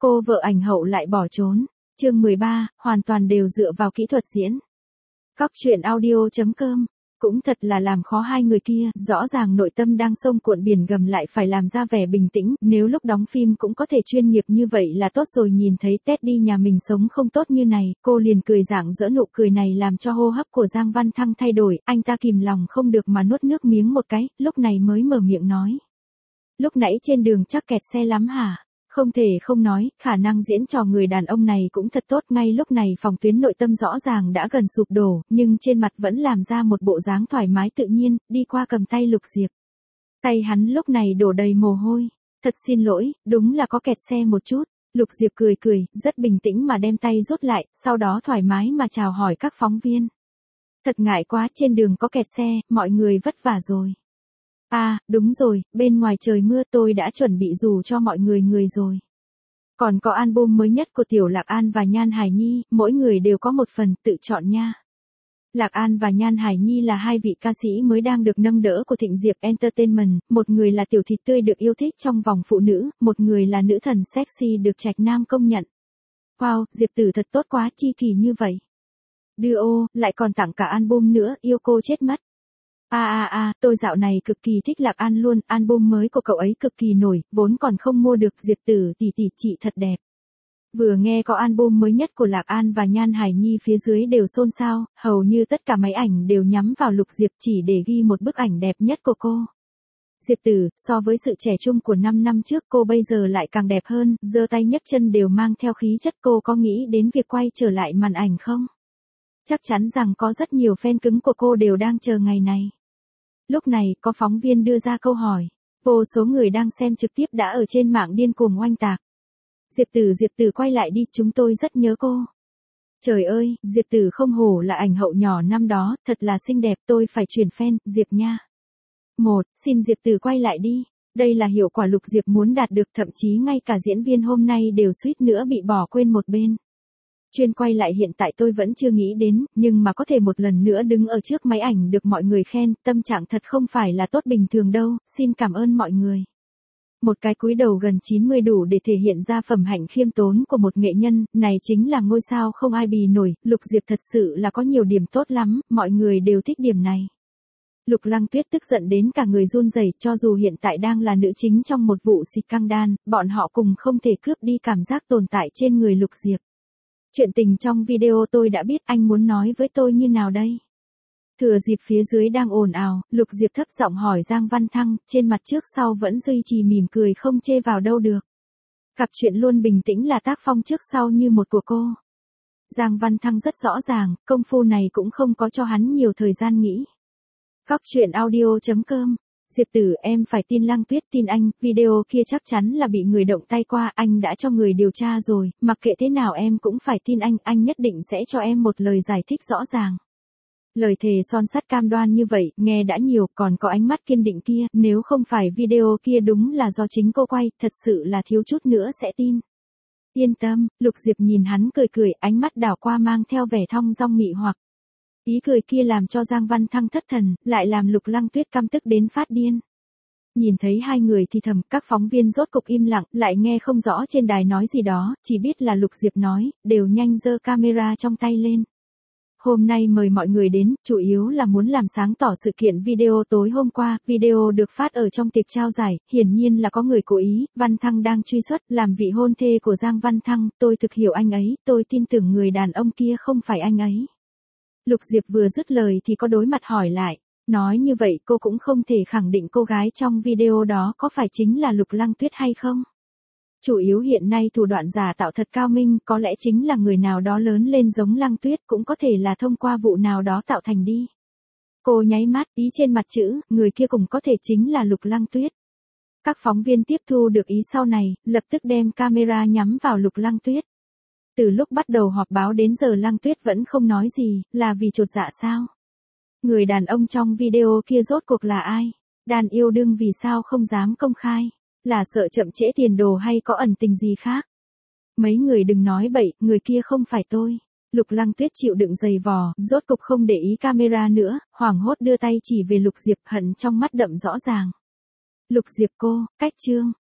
cô vợ ảnh hậu lại bỏ trốn. Chương 13, hoàn toàn đều dựa vào kỹ thuật diễn. Cóc truyện audio.com. Cũng thật là làm khó hai người kia, rõ ràng nội tâm đang sông cuộn biển gầm lại phải làm ra vẻ bình tĩnh, nếu lúc đóng phim cũng có thể chuyên nghiệp như vậy là tốt rồi. Nhìn thấy Teddy nhà mình sống không tốt như này, cô liền cười rạng rỡ, nụ cười này làm cho hô hấp của Giang Văn Thăng thay đổi, anh ta kìm lòng không được mà nuốt nước miếng một cái, lúc này mới mở miệng nói. Lúc nãy trên đường chắc kẹt xe lắm hả? Không thể không nói, khả năng diễn trò người đàn ông này cũng thật tốt. Ngay lúc này phòng tuyến nội tâm rõ ràng đã gần sụp đổ, nhưng trên mặt vẫn làm ra một bộ dáng thoải mái tự nhiên, đi qua cầm tay Lục Diệp. Tay hắn lúc này đổ đầy mồ hôi. Thật xin lỗi, đúng là có kẹt xe một chút. Lục Diệp cười cười, rất bình tĩnh mà đem tay rút lại, sau đó thoải mái mà chào hỏi các phóng viên. Thật ngại quá, trên đường có kẹt xe, mọi người vất vả rồi. À, đúng rồi, bên ngoài trời mưa, tôi đã chuẩn bị dù cho mọi người rồi. Còn có album mới nhất của Tiểu Lạc An và Nhan Hải Nhi, mỗi người đều có một phần, tự chọn nha. Lạc An và Nhan Hải Nhi là hai vị ca sĩ mới đang được nâng đỡ của Thịnh Diệp Entertainment, một người là tiểu thịt tươi được yêu thích trong vòng phụ nữ, một người là nữ thần sexy được Trạch Nam công nhận. Wow, Diệp Tử thật tốt quá, chi kỳ như vậy. Đưa lại còn tặng cả album nữa, yêu cô chết mất. Tôi dạo này cực kỳ thích Lạc An luôn, album mới của cậu ấy cực kỳ nổi, vốn còn không mua được. Diệp Tử tỷ tỷ chị thật đẹp. Vừa nghe có album mới nhất của Lạc An và Nhan Hải Nhi phía dưới đều xôn xao, hầu như tất cả máy ảnh đều nhắm vào Lục Diệp chỉ để ghi một bức ảnh đẹp nhất của cô. Diệp Tử, so với sự trẻ trung của 5 năm trước cô bây giờ lại càng đẹp hơn, giơ tay nhấc chân đều mang theo khí chất. Cô có nghĩ đến việc quay trở lại màn ảnh không? Chắc chắn rằng có rất nhiều fan cứng của cô đều đang chờ ngày này. Lúc này, có phóng viên đưa ra câu hỏi. Vô số người đang xem trực tiếp đã ở trên mạng điên cuồng oanh tạc. Diệp Tử quay lại đi, chúng tôi rất nhớ cô. Trời ơi, Diệp Tử không hổ là ảnh hậu nhỏ năm đó, thật là xinh đẹp, tôi phải chuyển fan, Diệp nha. Xin Diệp Tử quay lại đi. Đây là hiệu quả Lục Diệp muốn đạt được, thậm chí ngay cả diễn viên hôm nay đều suýt nữa bị bỏ quên một bên. Chuyên quay lại hiện tại tôi vẫn chưa nghĩ đến, nhưng mà có thể một lần nữa đứng ở trước máy ảnh được mọi người khen, tâm trạng thật không phải là tốt bình thường đâu, xin cảm ơn mọi người. Một cái cúi đầu gần 90 đủ để thể hiện ra phẩm hạnh khiêm tốn của một nghệ nhân, này chính là ngôi sao không ai bì nổi. Lục Diệp thật sự là có nhiều điểm tốt lắm, mọi người đều thích điểm này. Lục Lăng Tuyết tức giận đến cả người run rẩy, cho dù hiện tại đang là nữ chính trong một vụ xịt căng đan, bọn họ cùng không thể cướp đi cảm giác tồn tại trên người Lục Diệp. Chuyện tình trong video tôi đã biết, anh muốn nói với tôi như nào đây? Thừa dịp phía dưới đang ồn ào, Lục Diệp thấp giọng hỏi Giang Văn Thăng, trên mặt trước sau vẫn duy trì mỉm cười không chê vào đâu được. Gặp chuyện luôn bình tĩnh là tác phong trước sau như một của cô. Giang Văn Thăng rất rõ ràng, công phu này cũng không có cho hắn nhiều thời gian nghĩ. Cóc truyện audio.com. Diệp Tử, em phải tin Lăng Tuyết, tin anh, video kia chắc chắn là bị người động tay qua, anh đã cho người điều tra rồi, mặc kệ thế nào em cũng phải tin anh nhất định sẽ cho em một lời giải thích rõ ràng. Lời thề son sắt cam đoan như vậy, nghe đã nhiều, còn có ánh mắt kiên định kia, nếu không phải video kia đúng là do chính cô quay, thật sự là thiếu chút nữa sẽ tin. Yên tâm, Lục Diệp nhìn hắn cười cười, ánh mắt đảo qua mang theo vẻ thong dong mị hoặc. Ý cười kia làm cho Giang Văn Thăng thất thần, lại làm Lục Lăng Tuyết căm tức đến phát điên. Nhìn thấy hai người thì thầm, các phóng viên rốt cục im lặng, lại nghe không rõ trên đài nói gì đó, chỉ biết là Lục Diệp nói, đều nhanh giơ camera trong tay lên. Hôm nay mời mọi người đến, chủ yếu là muốn làm sáng tỏ sự kiện video tối hôm qua, video được phát ở trong tiệc trao giải, hiển nhiên là có người cố ý, Văn Thăng đang truy xuất, làm vị hôn thê của Giang Văn Thăng, tôi thực hiểu anh ấy, tôi tin tưởng người đàn ông kia không phải anh ấy. Lục Diệp vừa dứt lời thì có đối mặt hỏi lại, nói như vậy cô cũng không thể khẳng định cô gái trong video đó có phải chính là Lục Lăng Tuyết hay không? Chủ yếu hiện nay thủ đoạn giả tạo thật cao minh, có lẽ chính là người nào đó lớn lên giống Lăng Tuyết, cũng có thể là thông qua vụ nào đó tạo thành đi. Cô nháy mắt, ý trên mặt chữ, người kia cũng có thể chính là Lục Lăng Tuyết. Các phóng viên tiếp thu được ý sau này, lập tức đem camera nhắm vào Lục Lăng Tuyết. Từ lúc bắt đầu họp báo đến giờ Lăng Tuyết vẫn không nói gì, là vì chột dạ sao? Người đàn ông trong video kia rốt cuộc là ai? Đàn yêu đương vì sao không dám công khai? Là sợ chậm trễ tiền đồ hay có ẩn tình gì khác? Mấy người đừng nói bậy, người kia không phải tôi. Lục Lăng Tuyết chịu đựng giày vò, rốt cục không để ý camera nữa, hoảng hốt đưa tay chỉ về Lục Diệp, hận trong mắt đậm rõ ràng. Lục Diệp cô, cách chương.